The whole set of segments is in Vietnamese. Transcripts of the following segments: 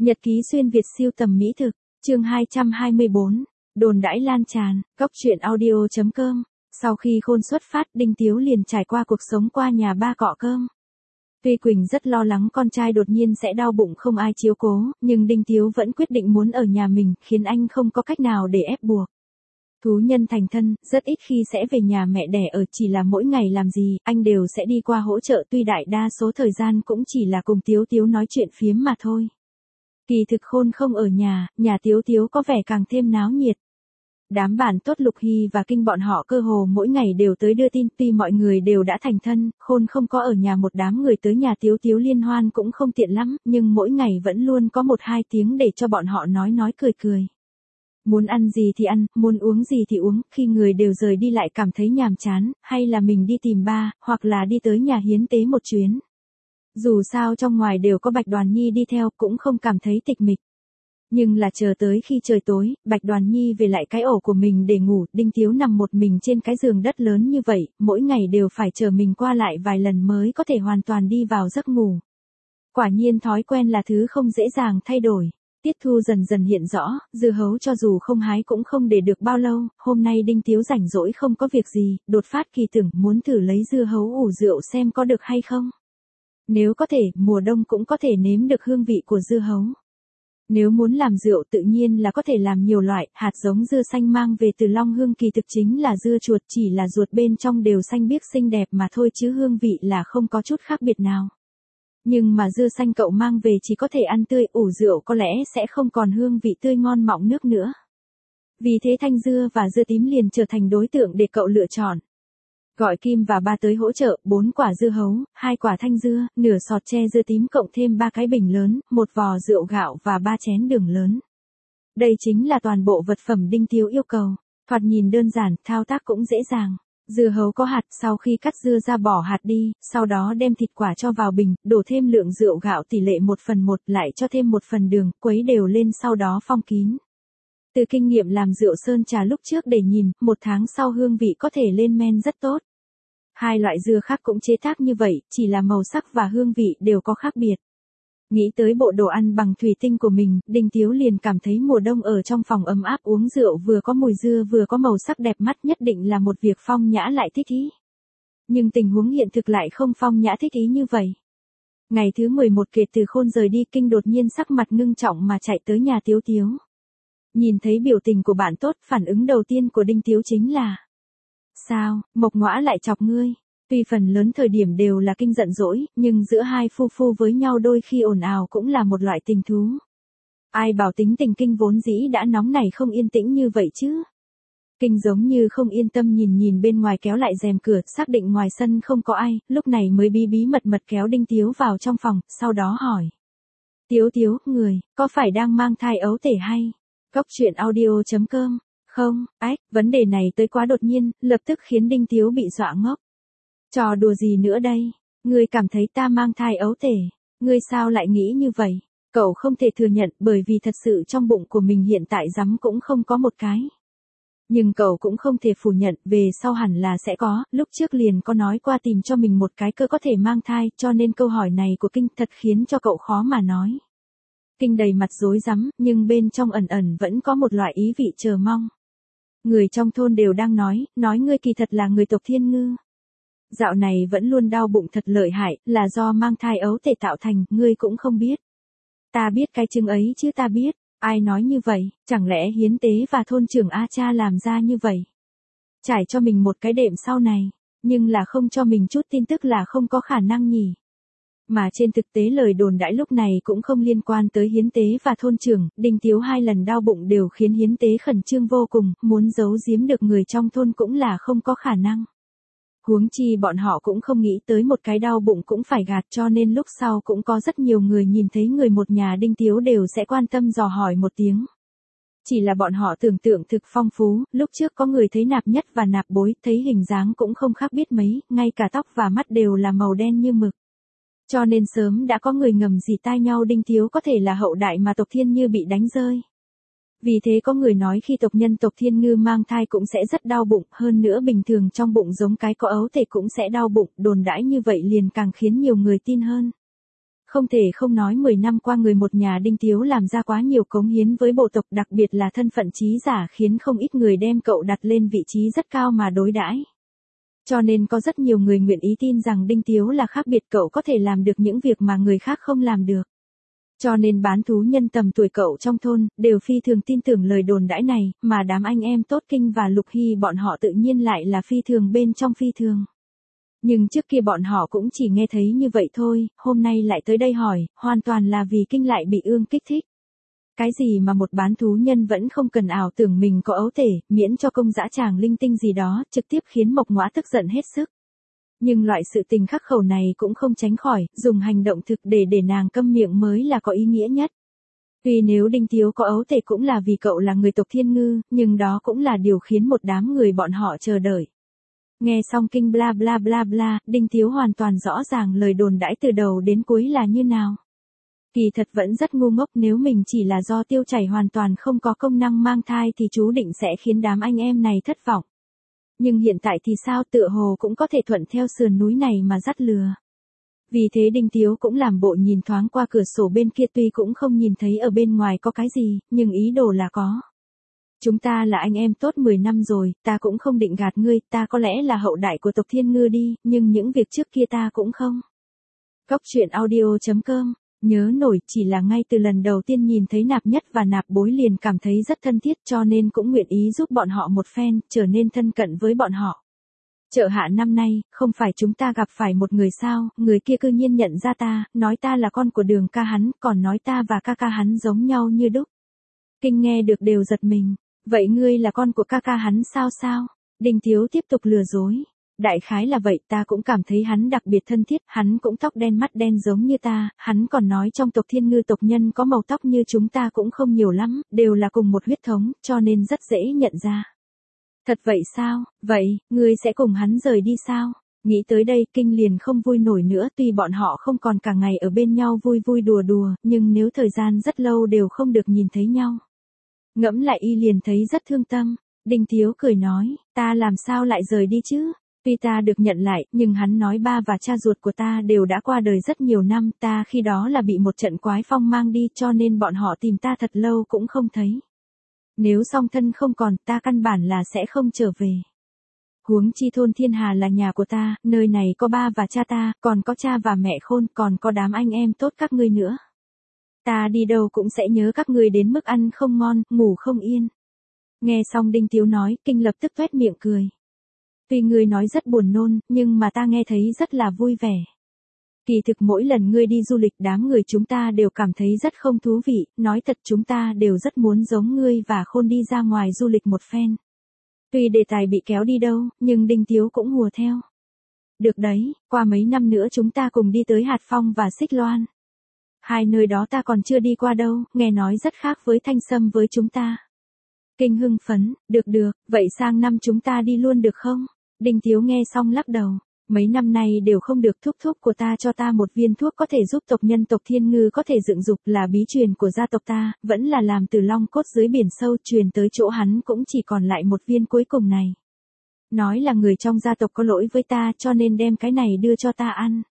Nhật ký xuyên Việt siêu tầm mỹ thực, chương 224, đồn đãi lan tràn, Cóc truyện audio.com. Sau khi Khôn xuất phát, Đinh Tiếu liền trải qua cuộc sống qua nhà ba cọ cơm. Tuy Quỳnh rất lo lắng con trai đột nhiên sẽ đau bụng không ai chiếu cố, nhưng Đinh Tiếu vẫn quyết định muốn ở nhà mình, khiến anh không có cách nào để ép buộc. Thú nhân thành thân, rất ít khi sẽ về nhà mẹ đẻ ở, chỉ là mỗi ngày làm gì, anh đều sẽ đi qua hỗ trợ, tuy đại đa số thời gian cũng chỉ là cùng Tiếu Tiếu nói chuyện phiếm mà thôi. Kỳ thực Khôn không ở nhà Tiếu Tiếu có vẻ càng thêm náo nhiệt. Đám bạn tốt Lục Hy và Kinh bọn họ cơ hồ mỗi ngày đều tới đưa tin, tuy mọi người đều đã thành thân, Khôn không có ở nhà, một đám người tới nhà Tiếu Tiếu liên hoan cũng không tiện lắm, nhưng mỗi ngày vẫn luôn có 1-2 tiếng để cho bọn họ nói cười cười. Muốn ăn gì thì ăn, muốn uống gì thì uống, khi người đều rời đi lại cảm thấy nhàm chán, hay là mình đi tìm ba, hoặc là đi tới nhà hiến tế một chuyến. Dù sao trong ngoài đều có Bạch Đoàn Nhi đi theo, cũng không cảm thấy tịch mịch. Nhưng là chờ tới khi trời tối, Bạch Đoàn Nhi về lại cái ổ của mình để ngủ, Đinh Tiếu nằm một mình trên cái giường đất lớn như vậy, mỗi ngày đều phải chờ mình qua lại vài lần mới có thể hoàn toàn đi vào giấc ngủ. Quả nhiên thói quen là thứ không dễ dàng thay đổi. Tiết Thu dần dần hiện rõ, dưa hấu cho dù không hái cũng không để được bao lâu, hôm nay Đinh Tiếu rảnh rỗi không có việc gì, đột phát kỳ tưởng muốn thử lấy dưa hấu ủ rượu xem có được hay không. Nếu có thể, mùa đông cũng có thể nếm được hương vị của dưa hấu. Nếu muốn làm rượu tự nhiên là có thể làm nhiều loại, hạt giống dưa xanh mang về từ Long Hương kỳ thực chính là dưa chuột, chỉ là ruột bên trong đều xanh biếc xinh đẹp mà thôi, chứ hương vị là không có chút khác biệt nào. Nhưng mà dưa xanh cậu mang về chỉ có thể ăn tươi, ủ rượu có lẽ sẽ không còn hương vị tươi ngon mọng nước nữa. Vì thế thanh dưa và dưa tím liền trở thành đối tượng để cậu lựa chọn. Gọi Kim và ba tới hỗ trợ, 4 quả dưa hấu, 2 quả thanh dưa, nửa sọt tre dưa tím cộng thêm 3 cái bình lớn, 1 vò rượu gạo và 3 chén đường lớn. Đây chính là toàn bộ vật phẩm Đinh Tiếu yêu cầu. Thoạt nhìn đơn giản, thao tác cũng dễ dàng. Dưa hấu có hạt, sau khi cắt dưa ra bỏ hạt đi, sau đó đem thịt quả cho vào bình, đổ thêm lượng rượu gạo tỷ lệ 1/1, lại cho thêm 1 phần đường, quấy đều lên sau đó phong kín. Từ kinh nghiệm làm rượu sơn trà lúc trước để nhìn, 1 tháng sau hương vị có thể lên men rất tốt. 2 loại dưa khác cũng chế tác như vậy, chỉ là màu sắc và hương vị đều có khác biệt. Nghĩ tới bộ đồ ăn bằng thủy tinh của mình, Đinh Tiếu liền cảm thấy mùa đông ở trong phòng ấm áp uống rượu vừa có mùi dưa vừa có màu sắc đẹp mắt nhất định là một việc phong nhã lại thích ý. Nhưng tình huống hiện thực lại không phong nhã thích ý như vậy. Ngày thứ 11 kể từ Khôn rời đi, Kinh đột nhiên sắc mặt ngưng trọng mà chạy tới nhà Tiếu Tiếu. Nhìn thấy biểu tình của bạn tốt, phản ứng đầu tiên của Đinh Tiếu chính là: sao, Mộc Ngoã lại chọc ngươi? Tuy phần lớn thời điểm đều là Kinh giận dỗi, nhưng giữa hai phu phu với nhau đôi khi ồn ào cũng là một loại tình thú. Ai bảo tính tình Kinh vốn dĩ đã nóng này không yên tĩnh như vậy chứ? Kinh giống như không yên tâm nhìn bên ngoài, kéo lại rèm cửa, xác định ngoài sân không có ai, lúc này mới bí mật kéo Đinh Tiếu vào trong phòng, sau đó hỏi: Tiếu Tiếu, người, có phải đang mang thai ấu tể hay? Cóc truyện audio.com. Không, vấn đề này tới quá đột nhiên, lập tức khiến Đinh Tiếu bị dọa ngốc. Trò đùa gì nữa đây? Ngươi cảm thấy ta mang thai ấu tể? Ngươi sao lại nghĩ như vậy? Cậu không thể thừa nhận, bởi vì thật sự trong bụng của mình hiện tại rắm cũng không có một cái. Nhưng cậu cũng không thể phủ nhận, về sau hẳn là sẽ có, lúc trước liền có nói qua tìm cho mình một cái cơ có thể mang thai, cho nên câu hỏi này của Kinh thật khiến cho cậu khó mà nói. Kinh đầy mặt rối rắm, nhưng bên trong ẩn vẫn có một loại ý vị chờ mong. Người trong thôn đều đang nói ngươi kỳ thật là người tộc Thiên Ngư. Dạo này vẫn luôn đau bụng thật lợi hại, là do mang thai ấu tể tạo thành, ngươi cũng không biết. Ta biết cái chứng ấy chứ, ta biết. Ai nói như vậy, chẳng lẽ hiến tế và thôn trưởng A Cha làm ra như vậy? Trải cho mình một cái đệm sau này, nhưng là không cho mình chút tin tức là không có khả năng nhỉ. Mà trên thực tế lời đồn đãi lúc này cũng không liên quan tới hiến tế và thôn trưởng, Đinh Tiếu 2 lần đau bụng đều khiến hiến tế khẩn trương vô cùng, muốn giấu giếm được người trong thôn cũng là không có khả năng. Huống chi bọn họ cũng không nghĩ tới một cái đau bụng cũng phải gạt, cho nên lúc sau cũng có rất nhiều người nhìn thấy người một nhà Đinh Tiếu đều sẽ quan tâm dò hỏi một tiếng. Chỉ là bọn họ tưởng tượng thực phong phú, lúc trước có người thấy Nạp Nhất và Nạp Bối, thấy hình dáng cũng không khác biết mấy, ngay cả tóc và mắt đều là màu đen như mực. Cho nên sớm đã có người ngầm dì tai nhau Đinh Tiếu có thể là hậu đại mà tộc Thiên Như bị đánh rơi. Vì thế có người nói khi tộc nhân tộc Thiên Ngư mang thai cũng sẽ rất đau bụng, hơn nữa bình thường trong bụng giống cái có ấu tể cũng sẽ đau bụng, đồn đãi như vậy liền càng khiến nhiều người tin hơn. Không thể không nói 10 năm qua người một nhà Đinh Tiếu làm ra quá nhiều cống hiến với bộ tộc, đặc biệt là thân phận trí giả khiến không ít người đem cậu đặt lên vị trí rất cao mà đối đãi. Cho nên có rất nhiều người nguyện ý tin rằng Đinh Tiếu là khác biệt, cậu có thể làm được những việc mà người khác không làm được. Cho nên bán thú nhân tầm tuổi cậu trong thôn, đều phi thường tin tưởng lời đồn đãi này, mà đám anh em Tốt Kinh và Lục Hy bọn họ tự nhiên lại là phi thường bên trong phi thường. Nhưng trước kia bọn họ cũng chỉ nghe thấy như vậy thôi, hôm nay lại tới đây hỏi, hoàn toàn là vì Kinh lại bị ương kích thích. Cái gì mà một bán thú nhân vẫn không cần ảo tưởng mình có ấu tể, miễn cho công dã tràng linh tinh gì đó, trực tiếp khiến Mộc Ngoã tức giận hết sức. Nhưng loại sự tình khắc khẩu này cũng không tránh khỏi, dùng hành động thực để nàng câm miệng mới là có ý nghĩa nhất. Vì nếu Đinh Tiếu có ấu tể cũng là vì cậu là người tộc Thiên Ngư, nhưng đó cũng là điều khiến một đám người bọn họ chờ đợi. Nghe xong Kinh bla bla bla bla, Đinh Tiếu hoàn toàn rõ ràng lời đồn đãi từ đầu đến cuối là như nào. Kỳ thật vẫn rất ngu ngốc, nếu mình chỉ là do tiêu chảy hoàn toàn không có công năng mang thai thì chú định sẽ khiến đám anh em này thất vọng. Nhưng hiện tại thì sao, tựa hồ cũng có thể thuận theo sườn núi này mà dắt lừa. Vì thế Đinh Tiếu cũng làm bộ nhìn thoáng qua cửa sổ bên kia, tuy cũng không nhìn thấy ở bên ngoài có cái gì, nhưng ý đồ là có. Chúng ta là anh em tốt 10 năm rồi, ta cũng không định gạt ngươi, ta có lẽ là hậu đại của tộc Thiên Ngư đi, nhưng những việc trước kia ta cũng không. Cóc truyện audio.com. Nhớ nổi chỉ là ngay từ lần đầu tiên nhìn thấy Nạp Nhất và Nạp Bối liền cảm thấy rất thân thiết, cho nên cũng nguyện ý giúp bọn họ một phen, trở nên thân cận với bọn họ. Chợ hạ năm nay, không phải chúng ta gặp phải một người sao, người kia cư nhiên nhận ra ta, nói ta là con của Đường ca hắn, còn nói ta và ca ca hắn giống nhau như đúc. Kinh nghe được đều giật mình, vậy ngươi là con của ca ca hắn sao? Đinh Tiếu tiếp tục lừa dối. Đại khái là vậy, ta cũng cảm thấy hắn đặc biệt thân thiết, hắn cũng tóc đen mắt đen giống như ta, hắn còn nói trong tộc Thiên Ngư tộc nhân có màu tóc như chúng ta cũng không nhiều lắm, đều là cùng một huyết thống, cho nên rất dễ nhận ra. Thật vậy sao, vậy, ngươi sẽ cùng hắn rời đi sao? Nghĩ tới đây Kinh liền không vui nổi nữa, tuy bọn họ không còn cả ngày ở bên nhau vui vui đùa đùa, nhưng nếu thời gian rất lâu đều không được nhìn thấy nhau. Ngẫm lại y liền thấy rất thương tâm. Đinh Tiếu cười nói, ta làm sao lại rời đi chứ? Tuy ta được nhận lại, nhưng hắn nói ba và cha ruột của ta đều đã qua đời rất nhiều năm, ta khi đó là bị một trận quái phong mang đi, cho nên bọn họ tìm ta thật lâu cũng không thấy. Nếu song thân không còn, ta căn bản là sẽ không trở về. Huống chi thôn Thiên Hà là nhà của ta, nơi này có ba và cha ta, còn có cha và mẹ Khôn, còn có đám anh em tốt các ngươi nữa. Ta đi đâu cũng sẽ nhớ các ngươi đến mức ăn không ngon, ngủ không yên. Nghe xong Đinh Tiếu nói, Kinh lập tức toét miệng cười. Tuy ngươi nói rất buồn nôn, nhưng mà ta nghe thấy rất là vui vẻ. Kỳ thực mỗi lần ngươi đi du lịch đám người chúng ta đều cảm thấy rất không thú vị, nói thật chúng ta đều rất muốn giống ngươi và Khôn đi ra ngoài du lịch một phen. Tuy đề tài bị kéo đi đâu, nhưng Đinh Tiếu cũng hùa theo. Được đấy, qua mấy năm nữa chúng ta cùng đi tới Hạt Phong và Xích Loan. Hai nơi đó ta còn chưa đi qua đâu, nghe nói rất khác với Thanh Sâm với chúng ta. Kinh hưng phấn, được, vậy sang năm chúng ta đi luôn được không? Đinh Tiếu nghe xong lắc đầu, mấy năm nay đều không được, thúc của ta cho ta một viên thuốc có thể giúp tộc nhân tộc Thiên Ngư có thể dựng dục, là bí truyền của gia tộc ta, vẫn là làm từ long cốt dưới biển sâu, truyền tới chỗ hắn cũng chỉ còn lại một viên cuối cùng này. Nói là người trong gia tộc có lỗi với ta cho nên đem cái này đưa cho ta ăn.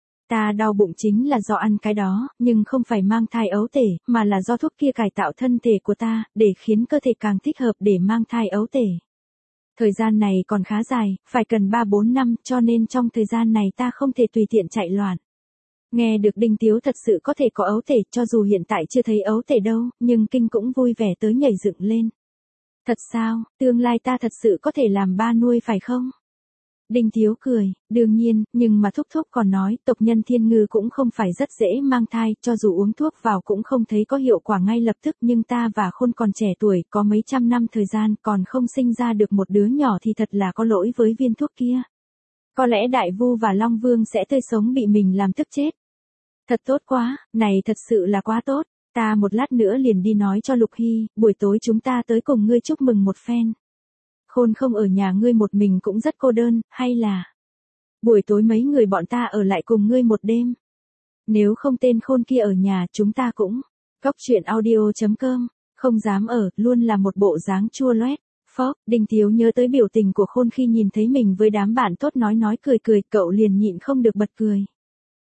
Ta đau bụng chính là do ăn cái đó, nhưng không phải mang thai ấu tể, mà là do thuốc kia cải tạo thân thể của ta, để khiến cơ thể càng thích hợp để mang thai ấu tể. Thời gian này còn khá dài, phải cần 3-4 năm, cho nên trong thời gian này ta không thể tùy tiện chạy loạn. Nghe được Đinh Tiếu thật sự có thể có ấu tể, cho dù hiện tại chưa thấy ấu tể đâu, nhưng Kinh cũng vui vẻ tới nhảy dựng lên. Thật sao, tương lai ta thật sự có thể làm ba nuôi phải không? Đinh Tiếu cười, đương nhiên, nhưng mà thúc còn nói, tộc nhân Thiên Ngư cũng không phải rất dễ mang thai, cho dù uống thuốc vào cũng không thấy có hiệu quả ngay lập tức, nhưng ta và Khôn còn trẻ tuổi, có mấy trăm năm thời gian, còn không sinh ra được một đứa nhỏ thì thật là có lỗi với viên thuốc kia. Có lẽ Đại Vu và Long Vương sẽ tươi sống bị mình làm tức chết. Thật tốt quá, này thật sự là quá tốt, ta một lát nữa liền đi nói cho Lục Hy, buổi tối chúng ta tới cùng ngươi chúc mừng một phen. Khôn không ở nhà ngươi một mình cũng rất cô đơn, hay là buổi tối mấy người bọn ta ở lại cùng ngươi một đêm. Nếu không tên Khôn kia ở nhà chúng ta cũng. Cóc truyện audio.com, không dám ở, luôn là một bộ dáng chua loét. Phốc, Đinh Tiếu nhớ tới biểu tình của Khôn khi nhìn thấy mình với đám bạn tốt nói cười, cậu liền nhịn không được bật cười.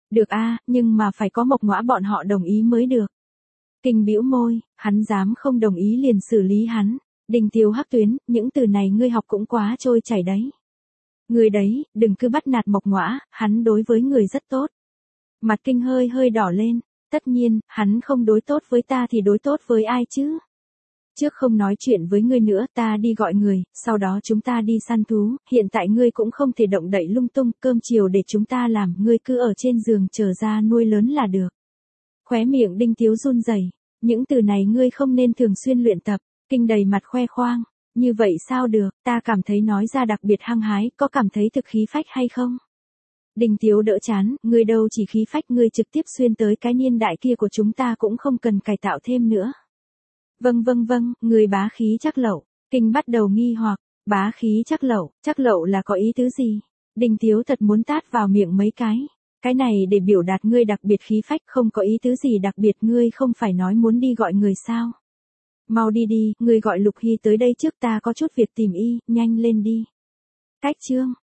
Được a, nhưng mà phải có Mộc Ngõa bọn họ đồng ý mới được. Kinh bĩu môi, hắn dám không đồng ý liền xử lý hắn. Đinh Tiếu Hắc tuyến, những từ này ngươi học cũng quá trôi chảy đấy. Người đấy, đừng cứ bắt nạt Mộc Ngõa, hắn đối với người rất tốt. Mặt Kinh hơi hơi đỏ lên, tất nhiên, hắn không đối tốt với ta thì đối tốt với ai chứ? Trước không nói chuyện với ngươi nữa, ta đi gọi người, sau đó chúng ta đi săn thú, hiện tại ngươi cũng không thể động đậy lung tung, cơm chiều để chúng ta làm, ngươi cứ ở trên giường chờ ra nuôi lớn là được. Khóe miệng Đinh Tiếu run rẩy, những từ này ngươi không nên thường xuyên luyện tập. Kinh đầy mặt khoe khoang, như vậy sao được, ta cảm thấy nói ra đặc biệt hăng hái, có cảm thấy thực khí phách hay không? Đinh Tiếu đỡ chán, ngươi đâu chỉ khí phách, ngươi trực tiếp xuyên tới cái niên đại kia của chúng ta cũng không cần cải tạo thêm nữa. Vâng, ngươi bá khí chắc lẩu. Kinh bắt đầu nghi hoặc, bá khí chắc lẩu là có ý tứ gì? Đinh Tiếu thật muốn tát vào miệng mấy cái này để biểu đạt ngươi đặc biệt khí phách, không có ý tứ gì đặc biệt, ngươi không phải nói muốn đi gọi người sao? Mau đi đi, ngươi gọi Lục Hy tới đây trước, ta có chút việc tìm y, nhanh lên đi. Cách chương